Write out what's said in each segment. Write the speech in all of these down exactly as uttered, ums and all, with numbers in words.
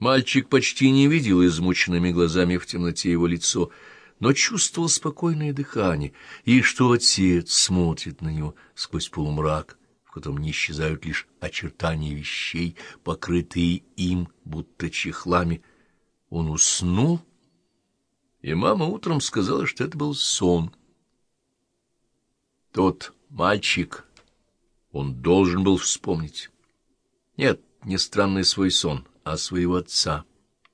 Мальчик почти не видел измученными глазами в темноте его лицо, но чувствовал спокойное дыхание, и что отец смотрит на него сквозь полумрак, в котором не исчезают лишь очертания вещей, покрытые им, будто чехлами. Он уснул, и мама утром сказала, что это был сон. Тот мальчик, он должен был вспомнить. Нет, не странный свой сон, а своего отца.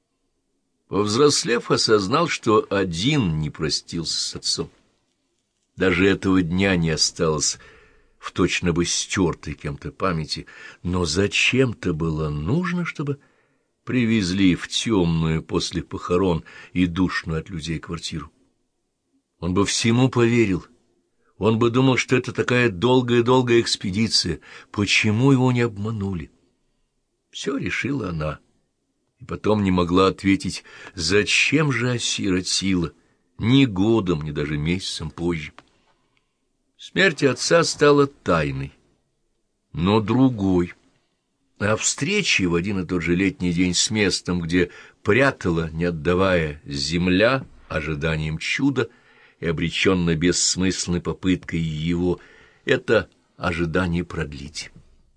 Повзрослев, осознал, что один не простился с отцом. Даже этого дня не осталось в точно бы стертой кем-то памяти, но зачем-то было нужно, чтобы привезли в темную после похорон и душную от людей квартиру. Он бы всему поверил. Он бы думал, что это такая долгая-долгая экспедиция. Почему его не обманули? Все решила она. И потом не могла ответить, зачем же осиротила, ни годом, ни даже месяцем позже. Смерть отца стала тайной, но другой. А встречи в один и тот же летний день с местом, где прятала, не отдавая, земля, ожиданием чуда и обреченно бессмысленной попыткой его, это ожидание продлить.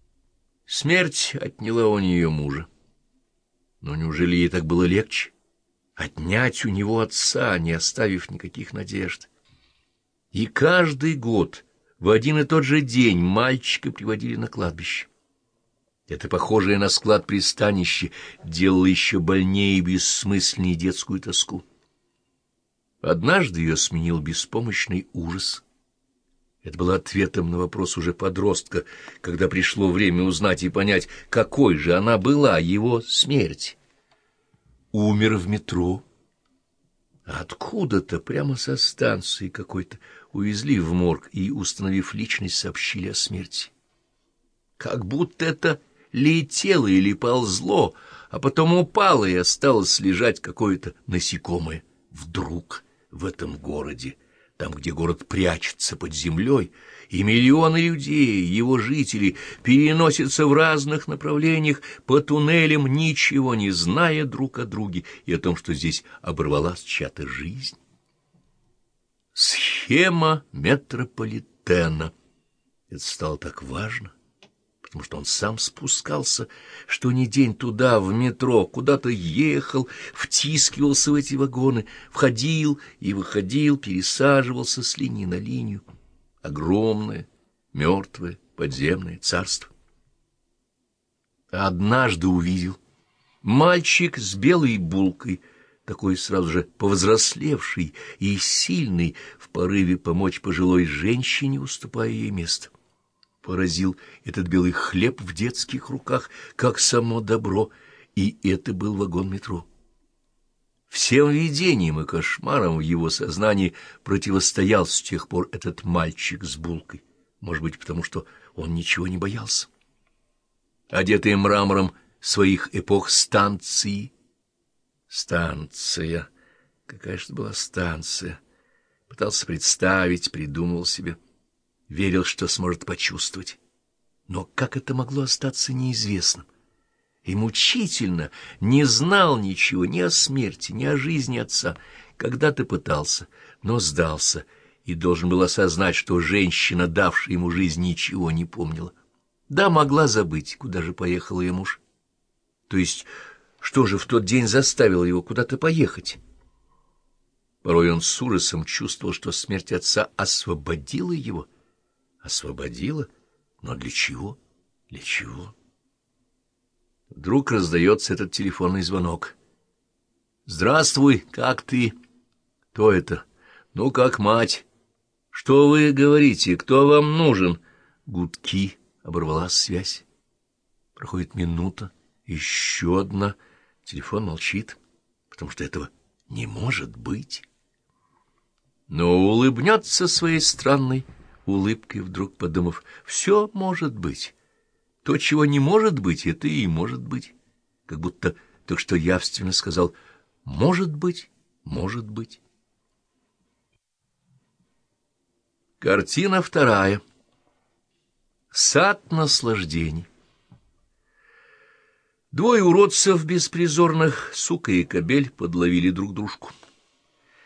Смерть отняла у нее мужа. Но неужели ей так было легче? Отнять у него отца, не оставив никаких надежд. И каждый год в один и тот же день мальчика приводили на кладбище. Это похожее на склад пристанище делало еще больнее и бессмысленнее детскую тоску. Однажды ее сменил беспомощный ужас. Это было ответом на вопрос уже подростка, когда пришло время узнать и понять, какой же она была, его смерть. Умер в метро. Откуда-то, прямо со станции какой-то, увезли в морг и, установив личность, сообщили о смерти. Как будто это летело или ползло, а потом упало и осталось лежать какое-то насекомое. Вдруг в этом городе, там, где город прячется под землей, и миллионы людей, его жителей, переносятся в разных направлениях по туннелям, ничего не зная друг о друге и о том, что здесь оборвалась чья-то жизнь. Схема метрополитена. Это стало так важно, потому что он сам спускался, что ни день туда, в метро, куда-то ехал, втискивался в эти вагоны, входил и выходил, пересаживался с линии на линию. Огромное, мертвое, подземное царство. Однажды увидел мальчик с белой булкой, такой сразу же повзрослевший и сильный, в порыве помочь пожилой женщине, уступая ей место. Поразил этот белый хлеб в детских руках, как само добро, и это был вагон метро. Всем видениям и кошмарам в его сознании противостоял с тех пор этот мальчик с булкой, может быть, потому что он ничего не боялся. Одетые мрамором своих эпох станции. Станция. Какая же это была станция? Пытался представить, придумывал себе. Верил, что сможет почувствовать. Но как это могло остаться неизвестным? И мучительно не знал ничего ни о смерти, ни о жизни отца. Когда-то пытался, но сдался, и должен был осознать, что женщина, давшая ему жизнь, ничего не помнила. Да, могла забыть, куда же поехал ее муж. То есть, что же в тот день заставило его куда-то поехать? Порой он с ужасом чувствовал, что смерть отца освободила его. Освободила? Но для чего? Для чего? Вдруг раздается этот телефонный звонок. «Здравствуй, как ты?» «Кто это?» «Ну, как мать». «Что вы говорите? Кто вам нужен?» Гудки. Оборвалась связь. Проходит минута. Еще одна. Телефон молчит, потому что этого не может быть. Но улыбнется своей странной улыбкой, вдруг подумав, все может быть. То, чего не может быть, это и может быть. Как будто только что явственно сказал «может быть, может быть». Картина вторая. Сад наслаждений. Двое уродцев беспризорных, сука и кобель, подловили друг дружку.